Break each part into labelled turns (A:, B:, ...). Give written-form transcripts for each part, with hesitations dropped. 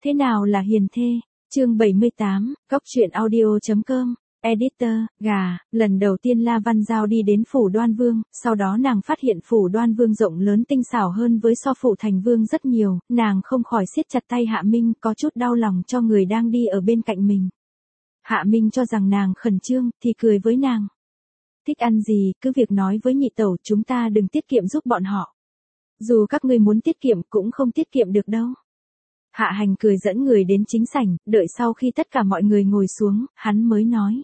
A: Thế nào là hiền thê? Chương 78, Cóc truyện audio.com. Editor, gà, lần đầu tiên La Văn Giao đi đến phủ Đoan Vương, sau đó nàng phát hiện phủ Đoan Vương rộng lớn tinh xảo hơn với so phủ Thành Vương rất nhiều, nàng không khỏi siết chặt tay Hạ Minh, có chút đau lòng cho người đang đi ở bên cạnh mình. Hạ Minh cho rằng nàng khẩn trương, thì cười với nàng. Thích ăn gì, cứ việc nói với nhị tẩu, chúng ta đừng tiết kiệm giúp bọn họ. Dù các ngươi muốn tiết kiệm cũng không tiết kiệm được đâu. Hạ Hành cười dẫn người đến chính sảnh, đợi sau khi tất cả mọi người ngồi xuống, hắn mới nói.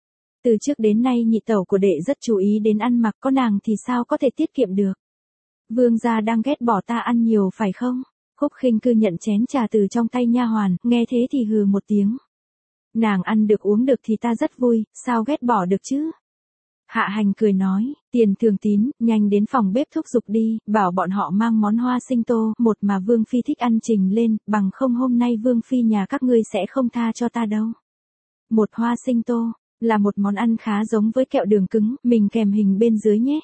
A: Từ trước đến nay nhị tẩu của đệ rất chú ý đến ăn mặc, có nàng thì sao có thể tiết kiệm được. Vương gia đang ghét bỏ ta ăn nhiều phải không? Khúc Khinh Cư nhận chén trà từ trong tay nha hoàn, nghe thế thì hừ một tiếng. Nàng ăn được uống được thì ta rất vui, sao ghét bỏ được chứ? Hạ Hành cười nói, Tiền Thường Tín, nhanh đến phòng bếp thúc giục đi, bảo bọn họ mang món hoa sinh tô, một mà Vương Phi thích ăn trình lên, bằng không hôm nay Vương Phi nhà các ngươi sẽ không tha cho ta đâu. Một hoa sinh tô, là một món ăn khá giống với kẹo đường cứng, mình kèm hình bên dưới nhé.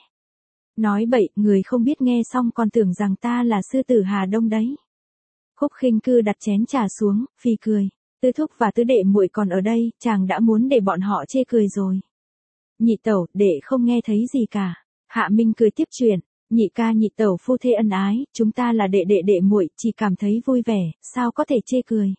A: Nói bậy, người không biết nghe xong còn tưởng rằng ta là sư tử Hà Đông đấy. Khúc Khinh Cư đặt chén trà xuống, phì cười, Tứ thúc và tứ đệ muội còn ở đây, chàng đã muốn để bọn họ chê cười rồi. Nhị tẩu, đệ không nghe thấy gì cả. Hạ Minh cười tiếp chuyện, nhị ca nhị tẩu phu thê ân ái, chúng ta là đệ đệ đệ muội, chỉ cảm thấy vui vẻ, sao có thể chê cười.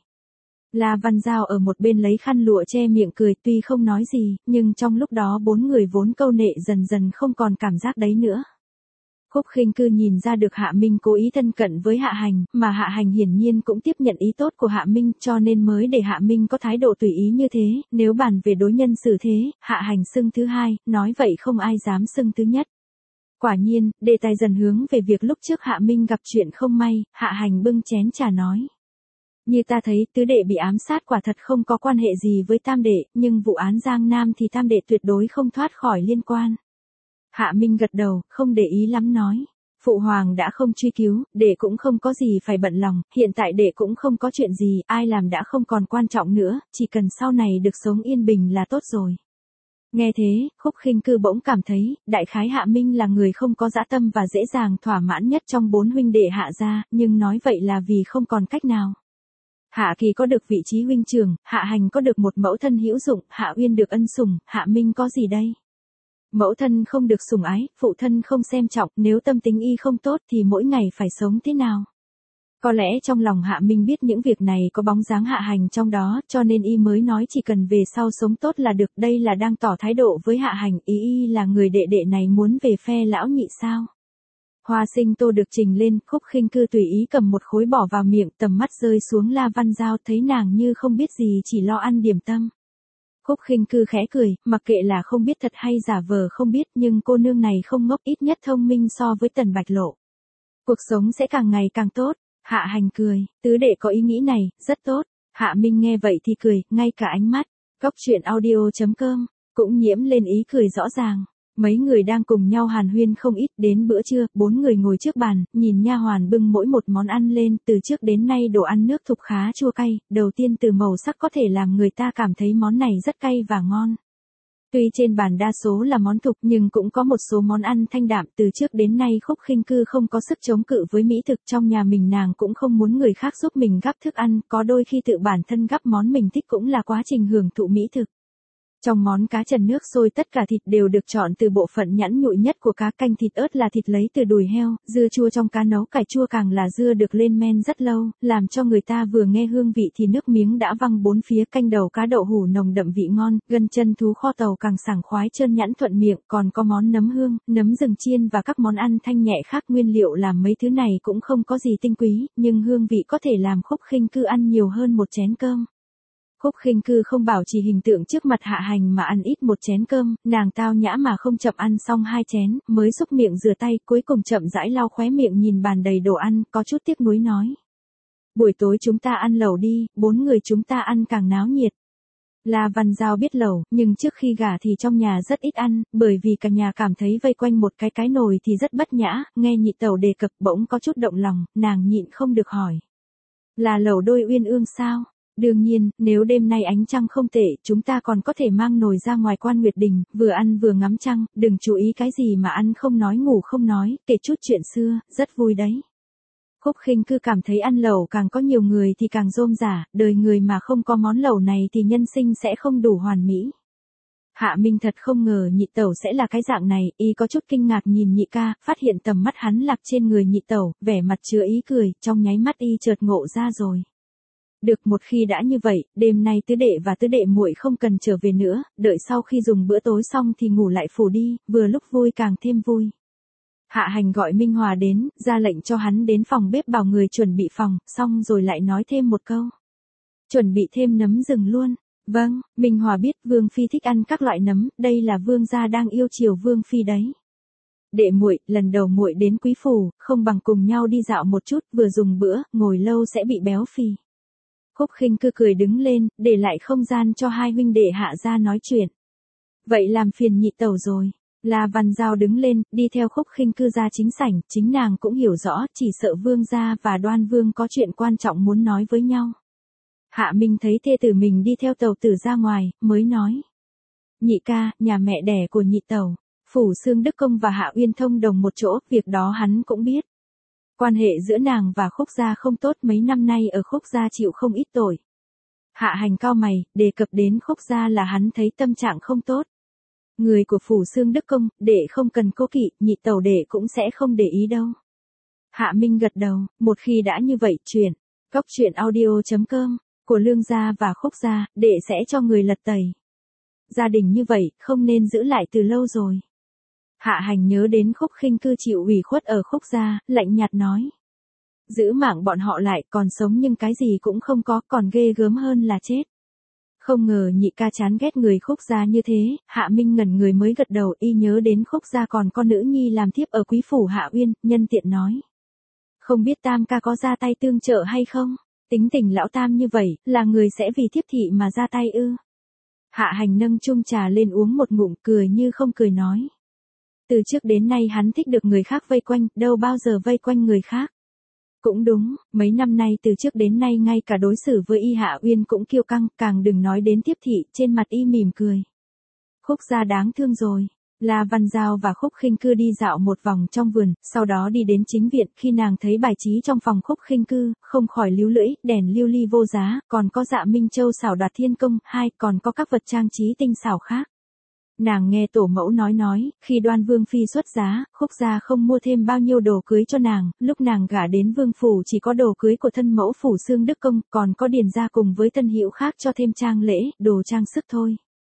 A: La Văn Giao ở một bên lấy khăn lụa che miệng cười, tuy không nói gì, nhưng trong lúc đó bốn người vốn câu nệ dần dần không còn cảm giác đấy nữa. Khúc Khinh Cư nhìn ra được Hạ Minh cố ý thân cận với Hạ Hành, mà Hạ Hành hiển nhiên cũng tiếp nhận ý tốt của Hạ Minh, cho nên mới để Hạ Minh có thái độ tùy ý như thế, nếu bàn về đối nhân xử thế, Hạ Hành xưng thứ hai, nói vậy không ai dám xưng thứ nhất. Quả nhiên, đề tài dần hướng về việc lúc trước Hạ Minh gặp chuyện không may, Hạ Hành bưng chén trà nói. Như ta thấy, tứ đệ bị ám sát quả thật không có quan hệ gì với tam đệ, nhưng vụ án Giang Nam thì tam đệ tuyệt đối không thoát khỏi liên quan. Hạ Minh gật đầu, không để ý lắm nói. Phụ hoàng đã không truy cứu, đệ cũng không có gì phải bận lòng, hiện tại đệ cũng không có chuyện gì, ai làm đã không còn quan trọng nữa, chỉ cần sau này được sống yên bình là tốt rồi. Nghe thế, Khúc Khinh Cư bỗng cảm thấy, đại khái Hạ Minh là người không có dã tâm và dễ dàng thỏa mãn nhất trong bốn huynh đệ Hạ gia, nhưng nói vậy là vì không còn cách nào. Hạ Kỳ có được vị trí huynh trưởng, Hạ Hành có được một mẫu thân hữu dụng, Hạ Uyên được ân sủng, Hạ Minh có gì đây? Mẫu thân không được sủng ái, phụ thân không xem trọng, nếu tâm tính y không tốt thì mỗi ngày phải sống thế nào? Có lẽ trong lòng Hạ Minh biết những việc này có bóng dáng Hạ Hành trong đó, cho nên y mới nói chỉ cần về sau sống tốt là được, đây là đang tỏ thái độ với Hạ Hành, ý y là người đệ đệ này muốn về phe lão nhị sao? Hoa sinh tô được trình lên, Khúc Khinh Cư tùy ý cầm một khối bỏ vào miệng, tầm mắt rơi xuống La Văn Giao, thấy nàng như không biết gì chỉ lo ăn điểm tâm. Khúc Khinh Cư khẽ cười, mặc kệ là không biết thật hay giả vờ không biết, nhưng cô nương này không ngốc, ít nhất thông minh so với Tần Bạch Lộ. Cuộc sống sẽ càng ngày càng tốt. Hạ Hành cười, tứ đệ có ý nghĩ này, rất tốt. Hạ Minh nghe vậy thì cười, ngay cả ánh mắt. Cóc truyện audio.com cũng nhiễm lên ý cười rõ ràng. Mấy người đang cùng nhau hàn huyên không ít, đến bữa trưa, bốn người ngồi trước bàn, nhìn nha hoàn bưng mỗi một món ăn lên, từ trước đến nay đồ ăn nước thục khá chua cay, đầu tiên từ màu sắc có thể làm người ta cảm thấy món này rất cay và ngon. Tuy trên bàn đa số là món thục nhưng cũng có một số món ăn thanh đạm, từ trước đến nay Khúc Khinh Cư không có sức chống cự với mỹ thực, trong nhà mình nàng cũng không muốn người khác giúp mình gắp thức ăn, có đôi khi tự bản thân gắp món mình thích cũng là quá trình hưởng thụ mỹ thực. Trong món cá trần nước sôi tất cả thịt đều được chọn từ bộ phận nhẵn nhụi nhất của cá, canh thịt ớt là thịt lấy từ đùi heo, dưa chua trong cá nấu cải chua càng là dưa được lên men rất lâu, làm cho người ta vừa nghe hương vị thì nước miếng đã văng bốn phía, canh đầu cá đậu hủ nồng đậm vị ngon, gân chân thú kho tàu càng sảng khoái trơn nhẵn thuận miệng, còn có món nấm hương, nấm rừng chiên và các món ăn thanh nhẹ khác, nguyên liệu làm mấy thứ này cũng không có gì tinh quý, nhưng hương vị có thể làm Khúc Khinh Cư ăn nhiều hơn một chén cơm. Khúc Khinh Cư không bảo trì hình tượng trước mặt Hạ Hành mà ăn ít một chén cơm, nàng tao nhã mà không chậm ăn xong hai chén, mới xúc miệng rửa tay, cuối cùng chậm rãi lau khóe miệng nhìn bàn đầy đồ ăn, có chút tiếc nuối nói. Buổi tối chúng ta ăn lẩu đi, bốn người chúng ta ăn càng náo nhiệt. La Văn Giao biết lẩu, nhưng trước khi gả thì trong nhà rất ít ăn, bởi vì cả nhà cảm thấy vây quanh một cái nồi thì rất bất nhã, nghe nhị tẩu đề cập bỗng có chút động lòng, nàng nhịn không được hỏi. Là lẩu đôi uyên ương sao? Đương nhiên, nếu đêm nay ánh trăng không tệ, chúng ta còn có thể mang nồi ra ngoài Quan Nguyệt Đình, vừa ăn vừa ngắm trăng, đừng chú ý cái gì mà ăn không nói ngủ không nói, kể chút chuyện xưa, rất vui đấy. Khúc Khinh Cư cảm thấy ăn lẩu càng có nhiều người thì càng rôm rả, đời người mà không có món lẩu này thì nhân sinh sẽ không đủ hoàn mỹ. Hạ Minh thật không ngờ nhị tẩu sẽ là cái dạng này, y có chút kinh ngạc nhìn nhị ca, phát hiện tầm mắt hắn lạc trên người nhị tẩu, vẻ mặt chứa ý cười, trong nháy mắt y chợt ngộ ra rồi. Được, một khi đã như vậy, đêm nay tứ đệ và tứ đệ muội không cần trở về nữa, đợi sau khi dùng bữa tối xong thì ngủ lại phủ đi, vừa lúc vui càng thêm vui. Hạ Hành gọi Minh Hòa đến, ra lệnh cho hắn đến phòng bếp bảo người chuẩn bị phòng, xong rồi lại nói thêm một câu. Chuẩn bị thêm nấm rừng luôn. Vâng, Minh Hòa biết Vương Phi thích ăn các loại nấm, đây là Vương gia đang yêu chiều Vương Phi đấy. Đệ muội, lần đầu muội đến quý phủ, không bằng cùng nhau đi dạo một chút, vừa dùng bữa, ngồi lâu sẽ bị béo phì. Khúc Khinh Cư cười đứng lên, để lại không gian cho hai huynh đệ Hạ gia nói chuyện. Vậy làm phiền nhị tẩu rồi. La Văn Giao đứng lên, đi theo Khúc Khinh Cư ra chính sảnh, chính nàng cũng hiểu rõ, chỉ sợ Vương gia và Đoan Vương có chuyện quan trọng muốn nói với nhau. Hạ Minh thấy thê tử mình đi theo tẩu tử ra ngoài, mới nói. Nhị ca, nhà mẹ đẻ của nhị tẩu, Phủ Xương Đức Công và Hạ Uyên thông đồng một chỗ, việc đó hắn cũng biết. Quan hệ giữa nàng và Khúc gia không tốt, mấy năm nay ở Khúc gia chịu không ít tội. Hạ Hành cau mày, đề cập đến Khúc gia là hắn thấy tâm trạng không tốt. Người của Phủ Xương Đức Công, đệ không cần cố kỵ, nhị tẩu đệ cũng sẽ không để ý đâu. Hạ Minh gật đầu, một khi đã như vậy, chuyện. Cóc truyện audio.com, của Lương gia và Khúc gia, đệ sẽ cho người lật tẩy. Gia đình như vậy, không nên giữ lại từ lâu rồi. Hạ Hành nhớ đến Khúc Khinh Cư chịu ủy khuất ở Khúc gia, lạnh nhạt nói. Giữ mạng bọn họ lại, còn sống nhưng cái gì cũng không có, còn ghê gớm hơn là chết. Không ngờ nhị ca chán ghét người Khúc gia như thế, Hạ Minh ngẩn người mới gật đầu, y nhớ đến Khúc gia còn con nữ nhi làm thiếp ở quý phủ Hạ Uyên, nhân tiện nói. Không biết Tam ca có ra tay tương trợ hay không? Tính tình lão Tam như vậy, là người sẽ vì thiếp thị mà ra tay ư? Hạ Hành nâng chung trà lên uống một ngụm, cười như không cười nói. Từ trước đến nay hắn thích được người khác vây quanh, đâu bao giờ vây quanh người khác. Cũng đúng, mấy năm nay từ trước đến nay ngay cả đối xử với y Hạ Uyên cũng kiêu căng, càng đừng nói đến tiếp thị, trên mặt y mỉm cười. Khúc gia đáng thương rồi. La Văn Giao và Khúc Khinh Cư đi dạo một vòng trong vườn, sau đó đi đến chính viện, khi nàng thấy bài trí trong phòng Khúc Khinh Cư, không khỏi líu lưỡi, đèn lưu ly vô giá, còn có dạ Minh Châu xảo đoạt thiên công, còn có các vật trang trí tinh xảo khác. Nàng nghe tổ mẫu nói, khi Đoan Vương Phi xuất giá, Khúc gia không mua thêm bao nhiêu đồ cưới cho nàng, lúc nàng gả đến Vương Phủ chỉ có đồ cưới của thân mẫu Phủ Xương Đức Công, còn có điền gia cùng với tân hữu khác cho thêm trang lễ, đồ trang sức thôi.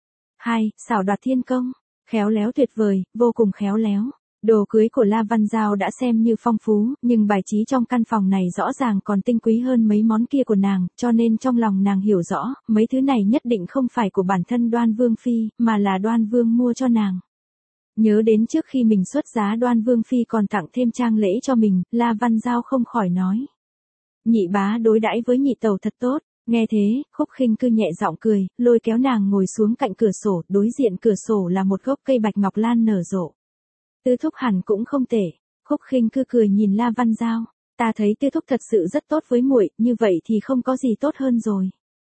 A: Xảo đoạt thiên công, khéo léo tuyệt vời, vô cùng khéo léo. Đồ cưới của La Văn Giao đã xem như phong phú, nhưng bài trí trong căn phòng này rõ ràng còn tinh quý hơn mấy món kia của nàng, cho nên trong lòng nàng hiểu rõ, mấy thứ này nhất định không phải của bản thân Đoan Vương Phi, mà là Đoan Vương mua cho nàng. Nhớ đến trước khi mình xuất giá Đoan Vương Phi còn tặng thêm trang lễ cho mình, La Văn Giao không khỏi nói. Nhị bá đối đãi với nhị tẩu thật tốt. Nghe thế, Khúc Khinh Cư nhẹ giọng cười, lôi kéo nàng ngồi xuống cạnh cửa sổ, đối diện cửa sổ là một gốc cây bạch ngọc lan nở rộ. Tư thúc hẳn cũng không tệ. Khúc Khinh Cư cười nhìn La Văn Giao, ta thấy tư thúc thật sự rất tốt với muội, như vậy thì không có gì tốt hơn rồi.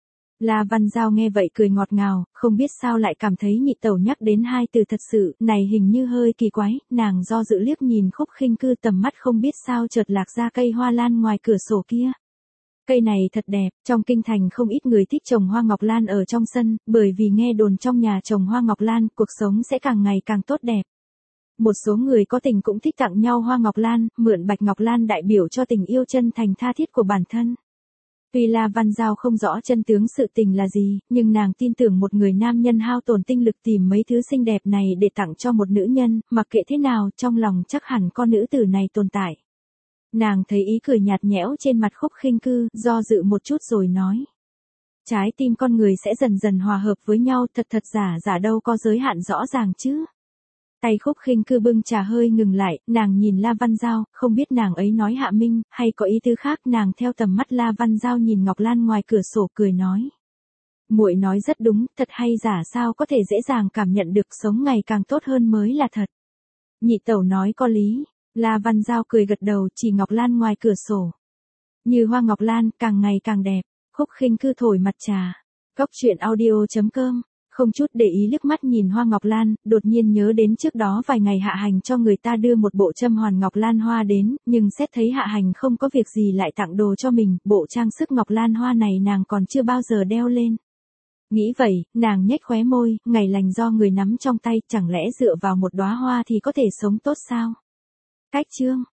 A: La Văn Giao nghe vậy cười ngọt ngào, không biết sao lại cảm thấy nhị tẩu nhắc đến hai từ thật sự, này hình như hơi kỳ quái, nàng do dự liếc nhìn Khúc Khinh Cư, tầm mắt không biết sao chợt lạc ra cây hoa lan ngoài cửa sổ kia. Cây này thật đẹp, trong kinh thành không ít người thích trồng hoa ngọc lan ở trong sân, bởi vì nghe đồn trong nhà trồng hoa ngọc lan, cuộc sống sẽ càng ngày càng tốt đẹp. Một số người có tình cũng thích tặng nhau hoa ngọc lan, mượn bạch ngọc lan đại biểu cho tình yêu chân thành tha thiết của bản thân. Tuy La Văn Giao không rõ chân tướng sự tình là gì, nhưng nàng tin tưởng một người nam nhân hao tổn tinh lực tìm mấy thứ xinh đẹp này để tặng cho một nữ nhân, mặc kệ thế nào, trong lòng chắc hẳn con nữ tử này tồn tại. Nàng thấy ý cười nhạt nhẽo trên mặt Khúc Khinh Cư, do dự một chút rồi nói. Trái tim con người sẽ dần dần hòa hợp với nhau, thật giả đâu có giới hạn rõ ràng chứ. Tay Khúc Khinh Cư bưng trà hơi ngừng lại, nàng nhìn La Văn Giao, không biết nàng ấy nói Hạ Minh, hay có ý tứ khác, nàng theo tầm mắt La Văn Giao nhìn Ngọc Lan ngoài cửa sổ cười nói. Muội nói rất đúng, thật hay giả sao có thể dễ dàng cảm nhận được, sống ngày càng tốt hơn mới là thật. Nhị tẩu nói có lý. La Văn Giao cười gật đầu, chỉ Ngọc Lan ngoài cửa sổ. Như hoa ngọc lan, càng ngày càng đẹp. Khúc Khinh Cư thổi mặt trà. Cóc truyện audio.com không chút để ý liếc mắt nhìn hoa ngọc lan, đột nhiên nhớ đến trước đó vài ngày Hạ Hành cho người ta đưa một bộ châm hoàn ngọc lan hoa đến, nhưng xét thấy Hạ Hành không có việc gì lại tặng đồ cho mình, bộ trang sức ngọc lan hoa này nàng còn chưa bao giờ đeo lên. Nghĩ vậy, nàng nhếch khóe môi, ngày lành do người nắm trong tay, chẳng lẽ dựa vào một đóa hoa thì có thể sống tốt sao? Cách chương